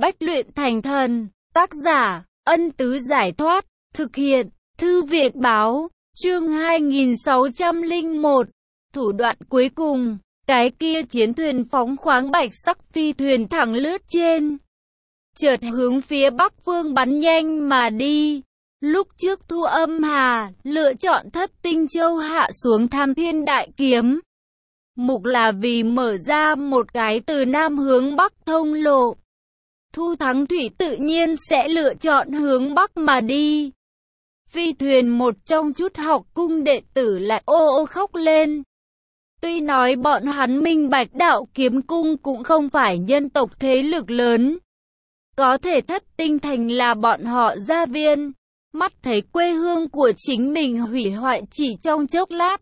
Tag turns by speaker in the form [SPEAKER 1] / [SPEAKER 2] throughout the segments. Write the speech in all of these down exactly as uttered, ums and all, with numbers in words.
[SPEAKER 1] Bách luyện thành thần. Tác giả, Ân Tứ Giải Thoát. Thực hiện, Thư Viện Báo. Chương hai nghìn sáu trăm lẻ một. Thủ đoạn cuối cùng. Cái kia chiến thuyền phóng khoáng bạch sắc phi thuyền thẳng lướt trên. Chợt hướng phía bắc phương bắn nhanh mà đi. Lúc trước Thu Âm Hà lựa chọn Thất Tinh Châu hạ xuống Tham Thiên Đại Kiếm, mục là vì mở ra một cái từ nam hướng bắc thông lộ. Thu Thắng Thủy tự nhiên sẽ lựa chọn hướng bắc mà đi. Phi thuyền một trong chút học cung đệ tử lại ô ô khóc lên. Tuy nói bọn hắn minh bạch Đạo Kiếm Cung cũng không phải nhân tộc thế lực lớn, có thể Thất Tinh Thành là bọn họ gia viên, mắt thấy quê hương của chính mình hủy hoại chỉ trong chốc lát.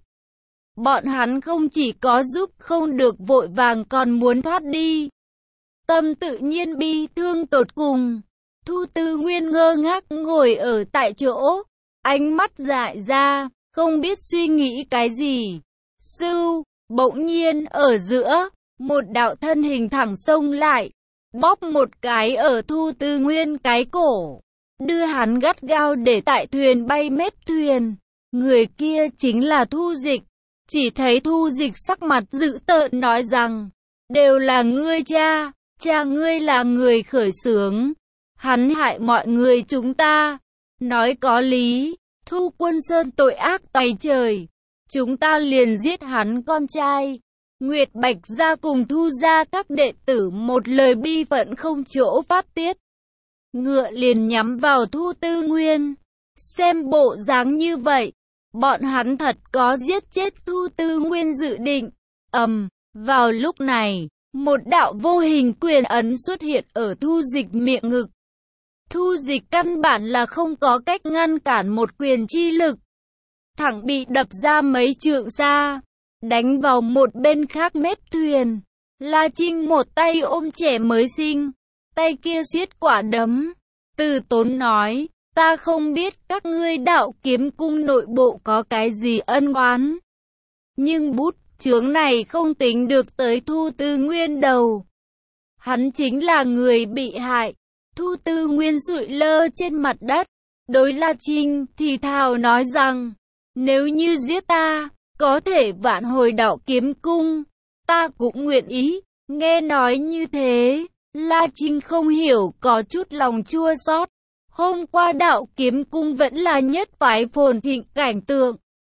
[SPEAKER 1] Bọn hắn không chỉ có giúp không được vội vàng còn muốn thoát đi. Tâm tự nhiên bi thương tột cùng. Thu Tư Nguyên ngơ ngác ngồi ở tại chỗ, ánh mắt dại ra, không biết suy nghĩ cái gì. Sưu, bỗng nhiên ở giữa, một đạo thân hình thẳng xông lại, bóp một cái ở Thu Tư Nguyên cái cổ, đưa hắn gắt gao để tại thuyền bay mép thuyền. Người kia chính là Thu Dịch. Chỉ thấy Thu Dịch sắc mặt dữ tợn nói rằng, đều là ngươi cha, cha ngươi là người khởi xướng, hắn hại mọi người chúng ta. Nói có lý, Thu Quân Sơn tội ác tày trời, chúng ta liền giết hắn con trai. Nguyệt Bạch gia cùng Thu gia các đệ tử một lời bi phận không chỗ phát tiết. Ngựa liền nhắm vào Thu Tư Nguyên. Xem bộ dáng như vậy, bọn hắn thật có giết chết Thu Tư Nguyên dự định. Ầm, vào lúc này, một đạo vô hình quyền ấn xuất hiện ở Thu Dịch miệng ngực. Thu Dịch căn bản là không có cách ngăn cản một quyền chi lực, thẳng bị đập ra mấy trượng xa, đánh vào một bên khác mép thuyền. La Trinh một tay ôm trẻ mới sinh, tay kia siết quả đấm, từ tốn nói, ta không biết các ngươi Đạo Kiếm Cung nội bộ có cái gì ân oán, nhưng bút chướng này không tính được tới Thu Tư Nguyên đầu. Hắn chính là người bị hại. Thu Tư Nguyên sụi lơ trên mặt đất, đối La Trinh thì thào nói rằng, nếu như giết ta, có thể vãn hồi Đạo Kiếm Cung, ta cũng nguyện ý. Nghe nói như thế, La Trinh không hiểu, có chút lòng chua xót. Hôm qua Đạo Kiếm Cung vẫn là nhất phái phồn thịnh cảnh tượng,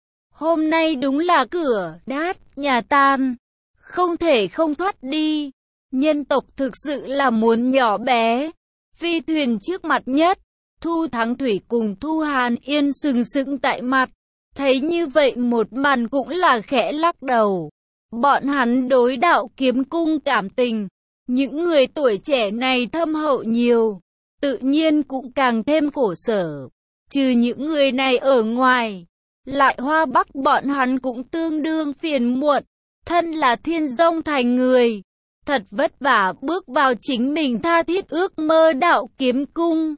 [SPEAKER 1] hôm nay đúng là cửa nát nhà tan, không thể không thoát đi. Nhân tộc thực sự là muốn nhỏ bé. Phi thuyền trước mặt nhất, Thu Thắng Thủy cùng Thu Hàn Yên sừng sững tại mặt, thấy như vậy một màn cũng là khẽ lắc đầu. Bọn hắn đối Đạo Kiếm Cung cảm tình, những người tuổi trẻ này thâm hậu nhiều, tự nhiên cũng càng thêm khổ sở. Trừ những người này ở ngoài, Lại Hoa Bắc bọn hắn cũng tương đương phiền muộn. Thân là Thiên Dông Thành người, thật vất vả bước vào chính mình tha thiết ước mơ Đạo Kiếm Cung.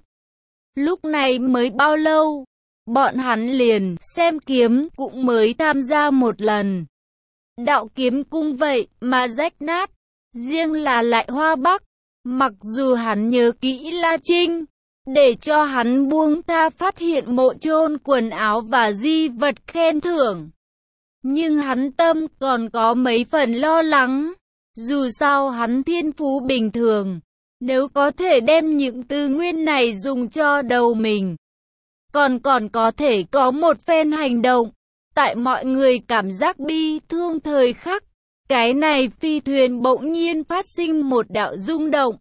[SPEAKER 1] Lúc này mới bao lâu, bọn hắn liền xem kiếm cũng mới tham gia một lần. Đạo Kiếm Cung vậy mà rách nát. Riêng là Lại Hoa Bắc, mặc dù hắn nhớ kỹ La Trinh, để cho hắn buông tha phát hiện mộ chôn quần áo và di vật khen thưởng, nhưng hắn tâm còn có mấy phần lo lắng. Dù sao hắn thiên phú bình thường, nếu có thể đem những tư nguyên này dùng cho đầu mình, còn còn có thể có một phen hành động. Tại mọi người cảm giác bi thương thời khắc, cái này phi thuyền bỗng nhiên phát sinh một đạo rung động.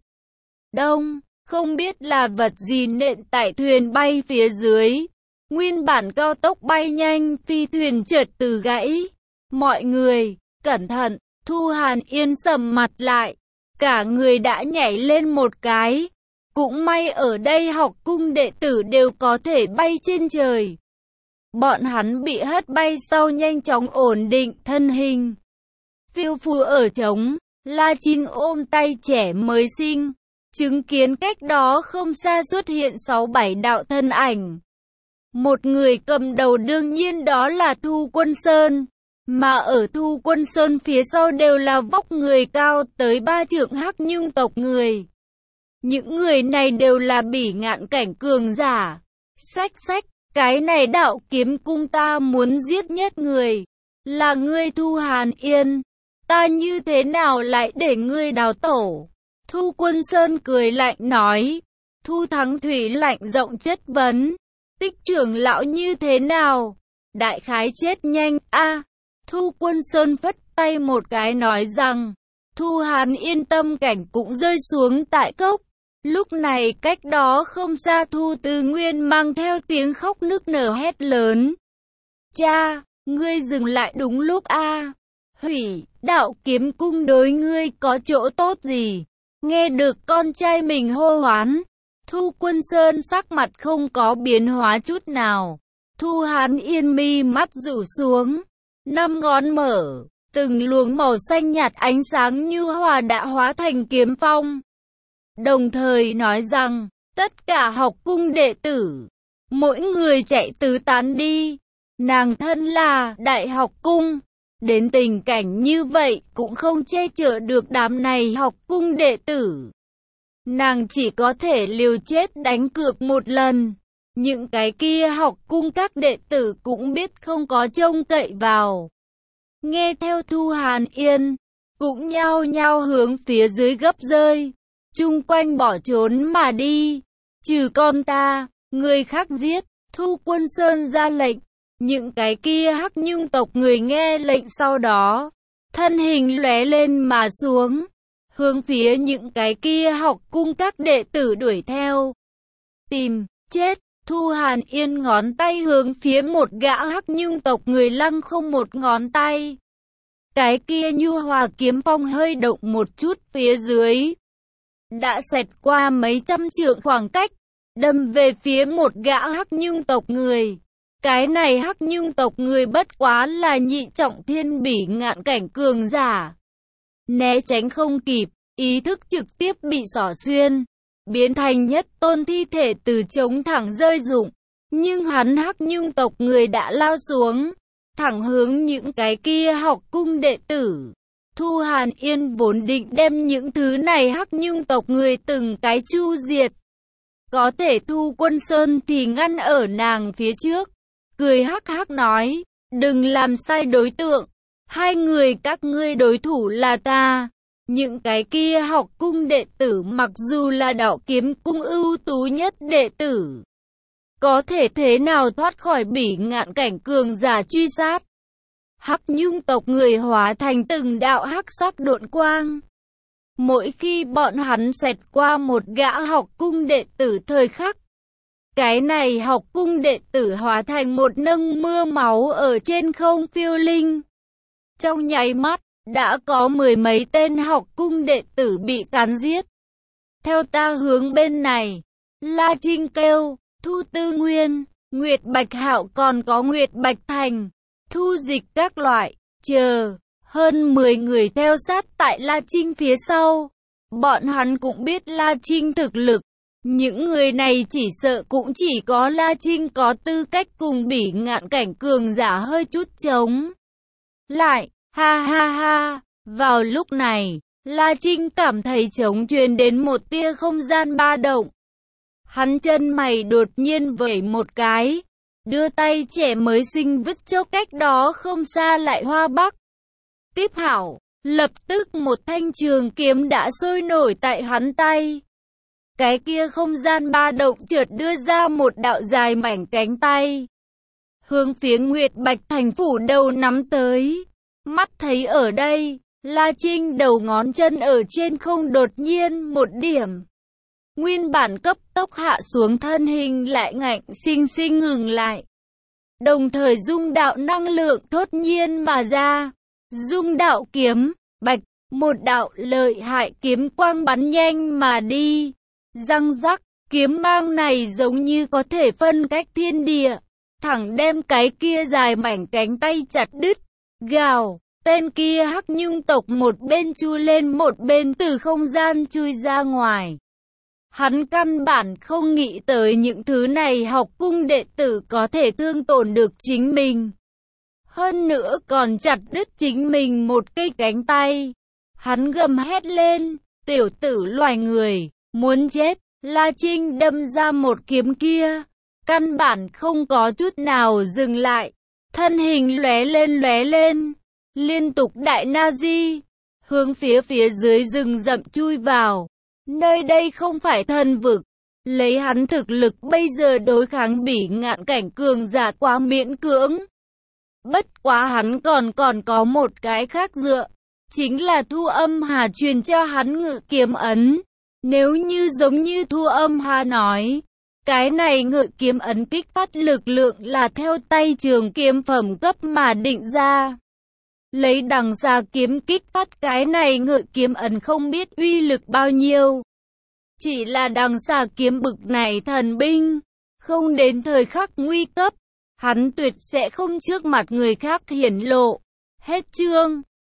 [SPEAKER 1] Đông, không biết là vật gì nện tại thuyền bay phía dưới. Nguyên bản cao tốc bay nhanh, phi thuyền chợt từ gãy. Mọi người, cẩn thận. Thu Hàn Yên sầm mặt lại, cả người đã nhảy lên một cái. Cũng may ở đây học cung đệ tử đều có thể bay trên trời. Bọn hắn bị hất bay sau nhanh chóng ổn định thân hình. Phiêu phù ở trống, La Trinh ôm tay trẻ mới sinh, chứng kiến cách đó không xa xuất hiện sáu bảy đạo thân ảnh. Một người cầm đầu đương nhiên đó là Thu Quân Sơn. Mà ở Thu Quân Sơn phía sau đều là vóc người cao tới ba trượng Hắc Nhung tộc người. Những người này đều là bỉ ngạn cảnh cường giả. Xách xách, cái này đạo kiếm cung ta muốn giết nhất người. Là ngươi Thu Hàn Yên. Ta như thế nào lại để ngươi đào tổ? Thu Quân Sơn cười lạnh nói. Thu Thắng Thủy lạnh giọng chất vấn. Tích trưởng lão như thế nào? Đại khái chết nhanh, a. Thu Quân Sơn phất tay một cái nói rằng. Thu Hàn yên tâm cảnh cũng rơi xuống tại cốc. Lúc này cách đó không xa Thu Tư Nguyên mang theo tiếng khóc nức nở hét lớn. Cha, ngươi dừng lại đúng lúc a. Hủy, đạo kiếm cung đối ngươi có chỗ tốt gì? Nghe được con trai mình hô hoán. Thu Quân Sơn sắc mặt không có biến hóa chút nào. Thu Hàn Yên mi mắt rủ xuống. Năm ngón mở. Từng luồng màu xanh nhạt ánh sáng nhu hòa đã hóa thành kiếm phong. Đồng thời nói rằng, tất cả học cung đệ tử, mỗi người chạy tứ tán đi. Nàng thân là đại học cung. Đến tình cảnh như vậy cũng không che chở được đám này học cung đệ tử. Nàng chỉ có thể liều chết đánh cược một lần. Những cái kia học cung các đệ tử cũng biết không có trông cậy vào. Nghe theo Thu Hàn Yên, cũng nhao nhao hướng phía dưới gấp rơi, chung quanh bỏ trốn mà đi. Trừ con ta, người khác giết. Thu Quân Sơn ra lệnh. Những cái kia Hắc Nhung tộc người nghe lệnh sau đó, thân hình lóe lên mà xuống, hướng phía những cái kia học cung các đệ tử đuổi theo. Tìm, chết. Thu Hàn Yên ngón tay hướng phía một gã Hắc Nhung tộc người lăng không một ngón tay. Cái kia nhu hòa kiếm phong hơi động một chút phía dưới. Đã xẹt qua mấy trăm trượng khoảng cách, đâm về phía một gã Hắc Nhung tộc người. Cái này Hắc Nhung tộc người bất quá là nhị trọng thiên bỉ ngạn cảnh cường giả. Né tránh không kịp, ý thức trực tiếp bị xỏ xuyên, biến thành nhất tôn thi thể từ trống thẳng rơi rụng. Nhưng hắn Hắc Nhung tộc người đã lao xuống, thẳng hướng những cái kia học cung đệ tử. Thu Hàn Yên vốn định đem những thứ này Hắc Nhung tộc người từng cái chu diệt. Có thể Thu Quân Sơn thì ngăn ở nàng phía trước. Cười hắc hắc nói, đừng làm sai đối tượng. Hai người các ngươi đối thủ là ta. Những cái kia học cung đệ tử mặc dù là đạo kiếm cung ưu tú nhất đệ tử, có thể thế nào thoát khỏi bỉ ngạn cảnh cường giả truy sát. Hắc Nhung tộc người hóa thành từng đạo hắc sắc độn quang. Mỗi khi bọn hắn xẹt qua một gã học cung đệ tử thời khắc, cái này học cung đệ tử hóa thành một nâng mưa máu ở trên không phiêu linh. Trong nháy mắt, đã có mười mấy tên học cung đệ tử bị cắn giết. Theo ta hướng bên này, La Trinh kêu, Thu Tư Nguyên, Nguyệt Bạch Hạo còn có Nguyệt Bạch Thành, Thu Dịch các loại, chờ, hơn mười người theo sát tại La Trinh phía sau. Bọn hắn cũng biết La Trinh thực lực. Những người này chỉ sợ cũng chỉ có La Trinh có tư cách cùng bỉ ngạn cảnh cường giả hơi chút chống lại. Ha ha ha. Vào lúc này, La Trinh cảm thấy trống truyền đến một tia không gian ba động. Hắn chân mày đột nhiên vẩy một cái, đưa tay trẻ mới sinh vứt cho cách đó không xa lại Hoa Bắc. Tiếp hảo, lập tức một thanh trường kiếm đã sôi nổi tại hắn tay. Cái kia không gian ba động chợt đưa ra một đạo dài mảnh cánh tay, hướng phía Nguyệt Bạch Thành phủ đầu nắm tới. Mắt thấy ở đây, La Trinh đầu ngón chân ở trên không đột nhiên một điểm. Nguyên bản cấp tốc hạ xuống thân hình lại ngạnh sinh sinh ngừng lại. Đồng thời dung đạo năng lượng thốt nhiên mà ra. Dung đạo kiếm, bạch, một đạo lợi hại kiếm quang bắn nhanh mà đi. Răng rắc, kiếm mang này giống như có thể phân cách thiên địa, thẳng đem cái kia dài mảnh cánh tay chặt đứt. Gào, tên kia Hắc Nhung tộc một bên chui lên một bên từ không gian chui ra ngoài. Hắn căn bản không nghĩ tới những thứ này học cung đệ tử có thể thương tổn được chính mình. Hơn nữa còn chặt đứt chính mình một cây cánh tay. Hắn gầm hét lên, tiểu tử loài người, muốn chết. La Trinh đâm ra một kiếm kia, căn bản không có chút nào dừng lại, thân hình lóe lên lóe lên, liên tục đại na di, hướng phía phía dưới rừng rậm chui vào. Nơi đây không phải thần vực, lấy hắn thực lực bây giờ đối kháng Bỉ Ngạn cảnh cường giả quá miễn cưỡng. Bất quá hắn còn còn có một cái khác dựa, chính là Thu Âm Hà truyền cho hắn ngự kiếm ấn. Nếu như giống như Thu Âm Hà nói, cái này ngự kiếm ấn kích phát lực lượng là theo tay trường kiếm phẩm cấp mà định ra. Lấy đằng xa kiếm kích phát cái này ngự kiếm ấn không biết uy lực bao nhiêu. Chỉ là đằng xa kiếm bực này thần binh, không đến thời khắc nguy cấp, hắn tuyệt sẽ không trước mặt người khác hiển lộ. Hết chương.